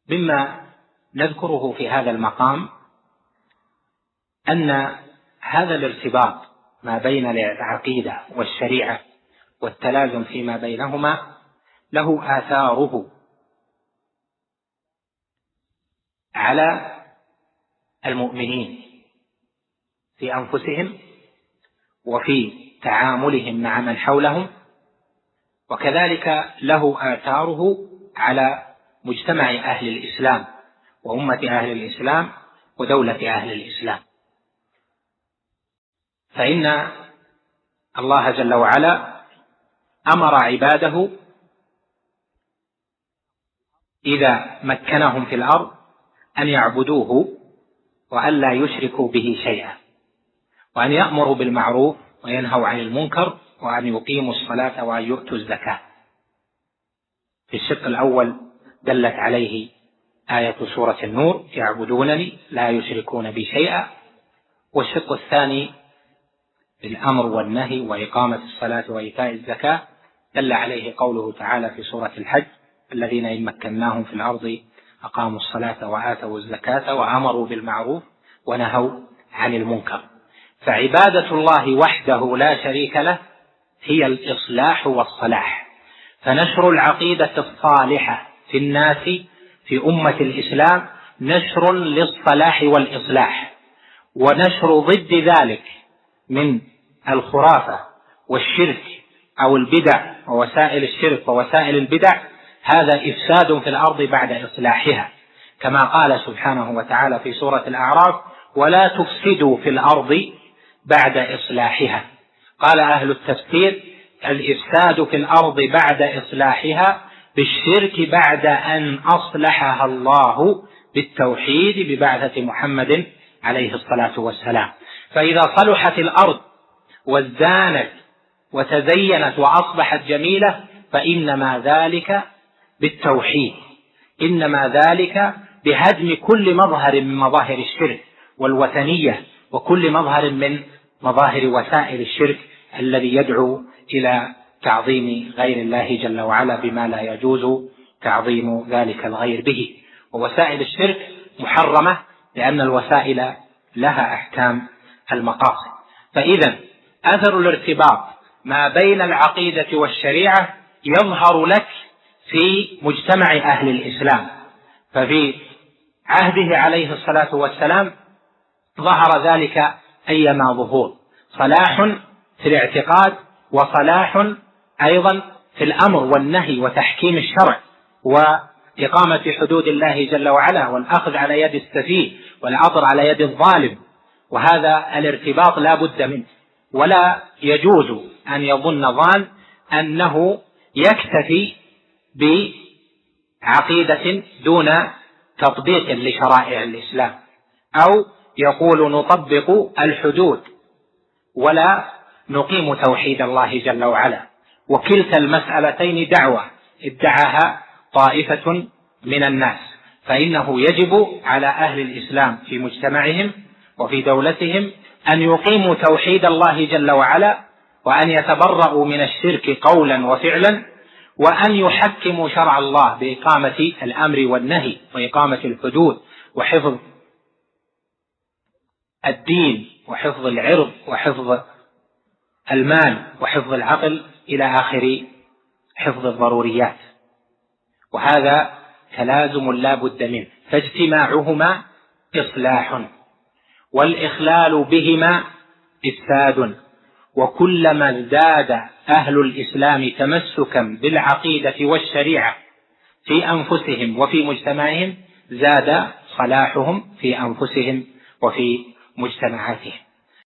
مما نذكره في هذا المقام أن هذا الارتباط ما بين العقيدة والشريعة والتلازم فيما بينهما له آثاره على المؤمنين في أنفسهم وفي تعاملهم مع من حولهم، وكذلك له آثاره على مجتمع أهل الإسلام وأمة أهل الإسلام ودولة أهل الإسلام. فإن الله جل وعلا أمر عباده إذا مكنهم في الأرض أن يعبدوه وأن لا يشركوا به شيئا، وأن يأمروا بالمعروف وينهوا عن المنكر، وأن يقيموا الصلاة وأن يؤتوا الزكاة. في الشق الأول دلت عليه آية سورة النور: يعبدونني لا يشركون بي شيئا. والشق الثاني بالأمر والنهي وإقامة الصلاة وإيتاء الزكاة دل عليه قوله تعالى في سورة الحج: الذين إن مكناهم في الأرض أقاموا الصلاة وآتوا الزكاة وأمروا بالمعروف ونهوا عن المنكر. فعبادة الله وحده لا شريك له هي الإصلاح والصلاح. فنشر العقيدة الصالحة في الناس في أمة الإسلام نشر للصلاح والإصلاح، ونشر ضد ذلك من الخرافة والشرك أو البدع ووسائل الشرك ووسائل البدع هذا إفساد في الأرض بعد إصلاحها، كما قال سبحانه وتعالى في سورة الأعراف: ولا تفسدوا في الأرض بعد إصلاحها. قال أهل التفسير: الإفساد في الأرض بعد إصلاحها بالشرك بعد أن أصلحها الله بالتوحيد ببعثة محمد عليه الصلاة والسلام. فإذا صلحت الأرض وازدانت وتزينت وأصبحت جميلة فإنما ذلك بالتوحيد، إنما ذلك بهدم كل مظهر من مظاهر الشرك والوثنية وكل مظهر من مظاهر وسائل الشرك الذي يدعو إلى تعظيم غير الله جل وعلا بما لا يجوز تعظيم ذلك الغير به. ووسائل الشرك محرمة لأن الوسائل لها أحكام المقاصد. فإذا أثر الارتباط ما بين العقيدة والشريعة يظهر لك في مجتمع أهل الإسلام. ففي عهده عليه الصلاة والسلام ظهر ذلك أيما ظهور: صلاح في الاعتقاد، وصلاح أيضا في الأمر والنهي وتحكيم الشرع وإقامة حدود الله جل وعلا، والأخذ على يد السفيه والعطر على يد الظالم. وهذا الارتباط لا بد منه، ولا يجوز أن يظن ظان أنه يكتفي بعقيدة دون تطبيق لشرائع الإسلام، أو يقول نطبق الحدود ولا نقيم توحيد الله جل وعلا. وكلتا المسألتين دعوة ادعاها طائفة من الناس. فإنه يجب على أهل الإسلام في مجتمعهم وفي دولتهم أن يقيموا توحيد الله جل وعلا، وأن يتبرؤوا من الشرك قولا وفعلا، وأن يحكموا شرع الله بإقامة الأمر والنهي وإقامة الحدود وحفظ الدين وحفظ العرض وحفظ المال وحفظ العقل إلى آخر حفظ الضروريات. وهذا تلازم لا بد منه، فاجتماعهما إصلاح والإخلال بهما إفساد. وكلما ازداد أهل الإسلام تمسكا بالعقيدة والشريعة في أنفسهم وفي مجتمعهم زاد صلاحهم في أنفسهم وفي مجتمعاتهم.